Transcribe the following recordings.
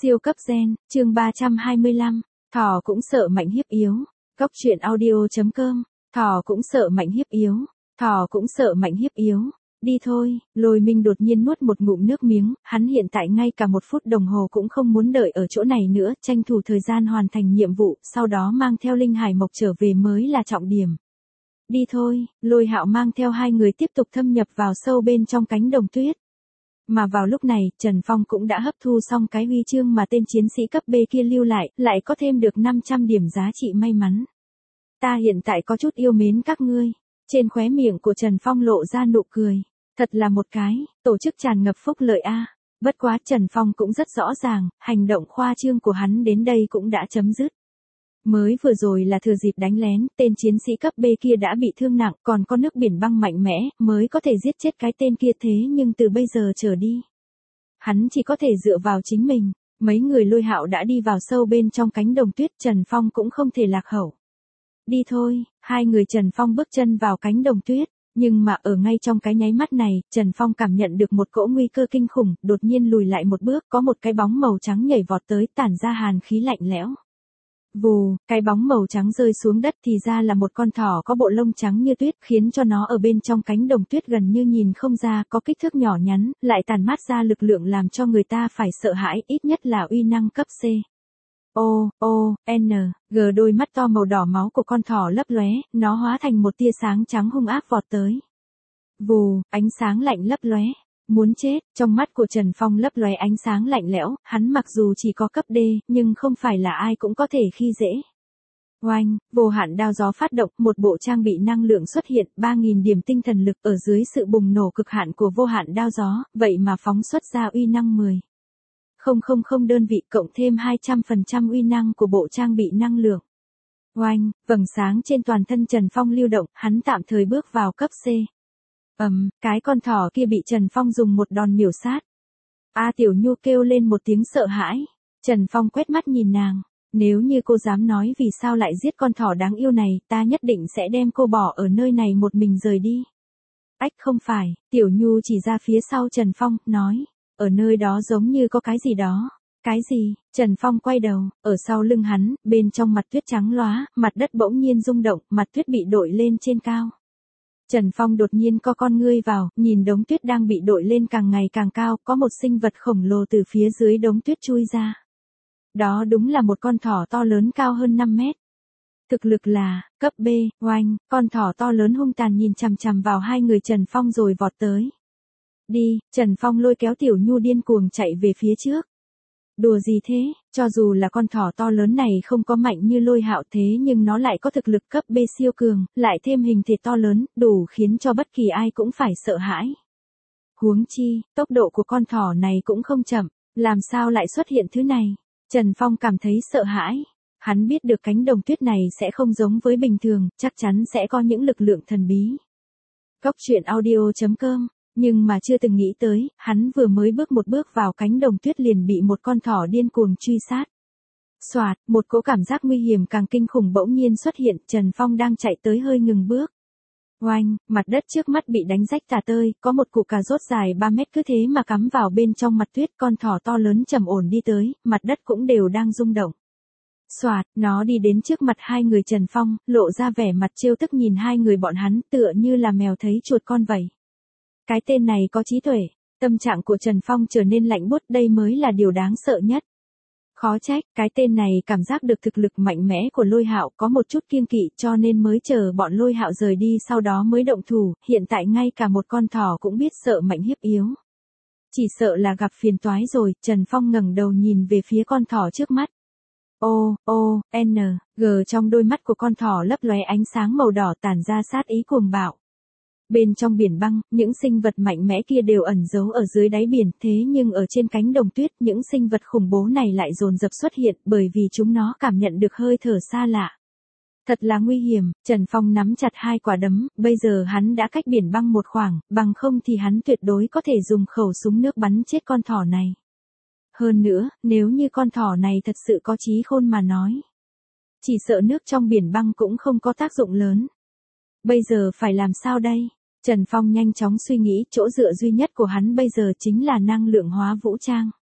Siêu cấp gen, chương 325, thỏ cũng sợ mạnh hiếp yếu. Cóc truyện audio.com, thỏ cũng sợ mạnh hiếp yếu, thỏ cũng sợ mạnh hiếp yếu. Đi thôi, Lôi Minh đột nhiên nuốt một ngụm nước miếng, hắn hiện tại ngay cả 1 phút đồng hồ cũng không muốn đợi ở chỗ này nữa, tranh thủ thời gian hoàn thành nhiệm vụ, sau đó mang theo Linh Hải Mộc trở về mới là trọng điểm. Đi thôi, Lôi Hạo mang theo 2 người tiếp tục thâm nhập vào sâu bên trong cánh đồng tuyết. Mà vào lúc này, Trần Phong cũng đã hấp thu xong cái huy chương mà tên chiến sĩ cấp B kia lưu lại có thêm được 500 điểm giá trị may mắn. Ta hiện tại có chút yêu mến các ngươi. Trên khóe miệng của Trần Phong lộ ra nụ cười. Thật là một cái, tổ chức tràn ngập phúc lợi a. Bất quá Trần Phong cũng rất rõ ràng, hành động khoa trương của hắn đến đây cũng đã chấm dứt. Mới vừa rồi là thừa dịp đánh lén, tên chiến sĩ cấp B kia đã bị thương nặng, còn có nước biển băng mạnh mẽ, mới có thể giết chết cái tên kia thế nhưng từ bây giờ trở đi. Hắn chỉ có thể dựa vào chính mình, mấy người Lôi Hạo đã đi vào sâu bên trong cánh đồng tuyết, Trần Phong cũng không thể lạc hậu. Đi thôi, 2 người Trần Phong bước chân vào cánh đồng tuyết, nhưng mà ở ngay trong cái nháy mắt này, Trần Phong cảm nhận được một cỗ nguy cơ kinh khủng, đột nhiên lùi lại một bước, có một cái bóng màu trắng nhảy vọt tới, tản ra hàn khí lạnh lẽo. Vù, cái bóng màu trắng rơi xuống đất thì ra là một con thỏ có bộ lông trắng như tuyết, khiến cho nó ở bên trong cánh đồng tuyết gần như nhìn không ra, có kích thước nhỏ nhắn, lại tản mát ra lực lượng làm cho người ta phải sợ hãi, ít nhất là uy năng cấp C. G, đôi mắt to màu đỏ máu của con thỏ lấp lóe, nó hóa thành một tia sáng trắng hung ác vọt tới. Vù, ánh sáng lạnh lấp lóe. Muốn chết, trong mắt của Trần Phong lấp lóe ánh sáng lạnh lẽo, hắn mặc dù chỉ có cấp D, nhưng không phải là ai cũng có thể khi dễ. Oanh, vô hạn đao gió phát động, một bộ trang bị năng lượng xuất hiện, 3.000 điểm tinh thần lực ở dưới sự bùng nổ cực hạn của vô hạn đao gió, vậy mà phóng xuất ra uy năng 10,000 đơn vị cộng thêm 200% uy năng của bộ trang bị năng lượng. Oanh, vầng sáng trên toàn thân Trần Phong lưu động, hắn tạm thời bước vào cấp C. Cái con thỏ kia bị Trần Phong dùng một đòn miểu sát. Tiểu Nhu kêu lên một tiếng sợ hãi. Trần Phong quét mắt nhìn nàng. Nếu như cô dám nói vì sao lại giết con thỏ đáng yêu này, ta nhất định sẽ đem cô bỏ ở nơi này một mình rời đi. Không phải, Tiểu Nhu chỉ ra phía sau Trần Phong, nói. Ở nơi đó giống như có cái gì đó. Cái gì? Trần Phong quay đầu, ở sau lưng hắn, bên trong mặt tuyết trắng lóa, mặt đất bỗng nhiên rung động, mặt tuyết bị đội lên trên cao. Trần Phong đột nhiên co con ngươi vào, nhìn đống tuyết đang bị đội lên càng ngày càng cao, có một sinh vật khổng lồ từ phía dưới đống tuyết chui ra. Đó đúng là một con thỏ to lớn cao hơn 5 mét. Thực lực là, cấp B, oanh, con thỏ to lớn hung tàn nhìn chằm chằm vào 2 người Trần Phong rồi vọt tới. Đi, Trần Phong lôi kéo Tiểu Nhu điên cuồng chạy về phía trước. Đùa gì thế, cho dù là con thỏ to lớn này không có mạnh như Lôi Hạo thế nhưng nó lại có thực lực cấp B siêu cường, lại thêm hình thể to lớn, đủ khiến cho bất kỳ ai cũng phải sợ hãi. Huống chi, tốc độ của con thỏ này cũng không chậm, làm sao lại xuất hiện thứ này? Trần Phong cảm thấy sợ hãi. Hắn biết được cánh đồng tuyết này sẽ không giống với bình thường, chắc chắn sẽ có những lực lượng thần bí. Cóc truyện audio.com. Nhưng mà chưa từng nghĩ tới, hắn vừa mới bước một bước vào cánh đồng tuyết liền bị một con thỏ điên cuồng truy sát. Soạt, một cỗ cảm giác nguy hiểm càng kinh khủng bỗng nhiên xuất hiện, Trần Phong đang chạy tới hơi ngừng bước. Oanh, mặt đất trước mắt bị đánh rách tả tơi, có một củ cà rốt dài 3 mét cứ thế mà cắm vào bên trong mặt tuyết, con thỏ to lớn trầm ổn đi tới, mặt đất cũng đều đang rung động. Soạt, nó đi đến trước mặt 2 người Trần Phong, lộ ra vẻ mặt trêu tức nhìn 2 người bọn hắn tựa như là mèo thấy chuột con vậy. Cái tên này có trí tuệ, tâm trạng của Trần Phong trở nên lạnh buốt, đây mới là điều đáng sợ nhất. Khó trách, cái tên này cảm giác được thực lực mạnh mẽ của Lôi Hạo, có một chút kiêng kỵ cho nên mới chờ bọn Lôi Hạo rời đi sau đó mới động thủ, hiện tại ngay cả một con thỏ cũng biết sợ mạnh hiếp yếu. Chỉ sợ là gặp phiền toái rồi, Trần Phong ngẩng đầu nhìn về phía con thỏ trước mắt. G, trong đôi mắt của con thỏ lấp lóe ánh sáng màu đỏ tản ra sát ý cuồng bạo. Bên trong biển băng, những sinh vật mạnh mẽ kia đều ẩn giấu ở dưới đáy biển, thế nhưng ở trên cánh đồng tuyết, những sinh vật khủng bố này lại dồn dập xuất hiện bởi vì chúng nó cảm nhận được hơi thở xa lạ. Thật là nguy hiểm, Trần Phong nắm chặt 2 quả đấm, bây giờ hắn đã cách biển băng một khoảng, bằng không thì hắn tuyệt đối có thể dùng khẩu súng nước bắn chết con thỏ này. Hơn nữa, nếu như con thỏ này thật sự có trí khôn mà nói, chỉ sợ nước trong biển băng cũng không có tác dụng lớn. Bây giờ phải làm sao đây? Trần Phong nhanh chóng suy nghĩ, chỗ dựa duy nhất của hắn bây giờ chính là năng lượng hóa vũ trang.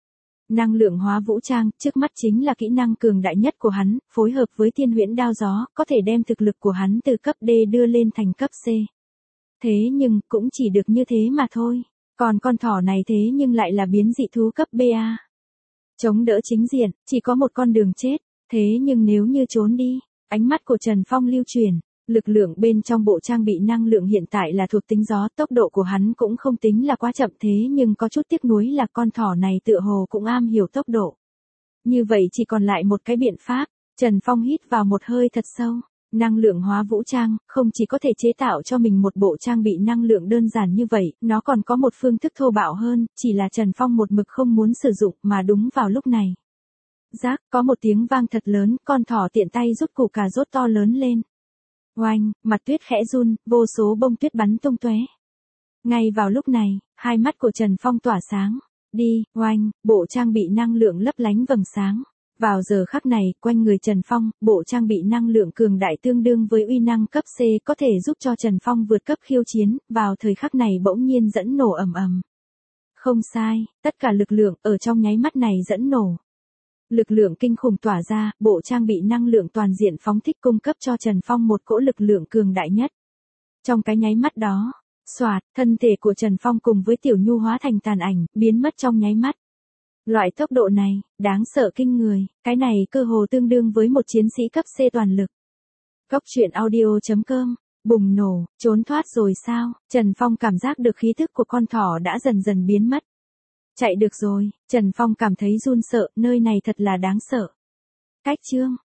Năng lượng hóa vũ trang, trước mắt chính là kỹ năng cường đại nhất của hắn, phối hợp với thiên huyễn đao gió, có thể đem thực lực của hắn từ cấp D đưa lên thành cấp C. Thế nhưng, cũng chỉ được như thế mà thôi. Còn con thỏ này thế nhưng lại là biến dị thú cấp BA. Chống đỡ chính diện, chỉ có một con đường chết. Thế nhưng nếu như trốn đi, ánh mắt của Trần Phong lưu chuyển. Lực lượng bên trong bộ trang bị năng lượng hiện tại là thuộc tính gió, tốc độ của hắn cũng không tính là quá chậm, thế nhưng có chút tiếc nuối là con thỏ này tựa hồ cũng am hiểu tốc độ. Như vậy chỉ còn lại một cái biện pháp. Trần Phong hít vào một hơi thật sâu. Năng lượng hóa vũ trang, không chỉ có thể chế tạo cho mình một bộ trang bị năng lượng đơn giản như vậy, nó còn có một phương thức thô bạo hơn, chỉ là Trần Phong một mực không muốn sử dụng mà đúng vào lúc này. Rác, có một tiếng vang thật lớn, con thỏ tiện tay rút củ cà rốt to lớn lên. Oanh, mặt tuyết khẽ run, vô số bông tuyết bắn tung tóe. Ngay vào lúc này, hai mắt của Trần Phong tỏa sáng. Đi, oanh, bộ trang bị năng lượng lấp lánh vầng sáng. Vào giờ khắc này, quanh người Trần Phong, bộ trang bị năng lượng cường đại tương đương với uy năng cấp C có thể giúp cho Trần Phong vượt cấp khiêu chiến, vào thời khắc này bỗng nhiên dẫn nổ ầm ầm. Không sai, tất cả lực lượng ở trong nháy mắt này dẫn nổ. Lực lượng kinh khủng tỏa ra, bộ trang bị năng lượng toàn diện phóng thích cung cấp cho Trần Phong một cỗ lực lượng cường đại nhất. Trong cái nháy mắt đó, xoạt, thân thể của Trần Phong cùng với Tiểu Nhu hóa thành tàn ảnh, biến mất trong nháy mắt. Loại tốc độ này, đáng sợ kinh người, cái này cơ hồ tương đương với một chiến sĩ cấp C toàn lực. Cốc truyện audio.com, bùng nổ, trốn thoát rồi sao? Trần Phong cảm giác được khí thức của con thỏ đã dần dần biến mất. Chạy được rồi, Trần Phong cảm thấy run sợ, nơi này thật là đáng sợ. Cách chương